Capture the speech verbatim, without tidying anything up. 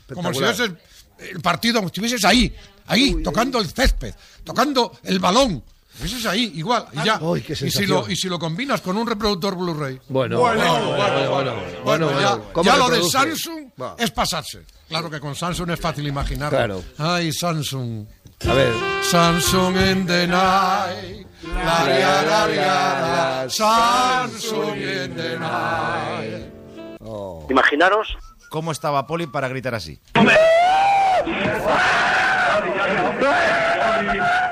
como si fuese el partido, como si estuvieses ahí, ahí, Uy, tocando el césped, tocando el balón. Estuvieses ahí, igual, y ya. Uy, qué y, si lo, y si lo combinas con un reproductor Blu-ray. Bueno, bueno, bueno, bueno, bueno, bueno, bueno, bueno, ya, bueno. ya lo de Samsung va. Es pasarse. Claro que con Samsung es fácil imaginarlo. Claro. Ay, Samsung. A ver. Samsung in the night. La, la, la, la, la, Samsung in the night. Oh. Imaginaros cómo estaba Poli para gritar así.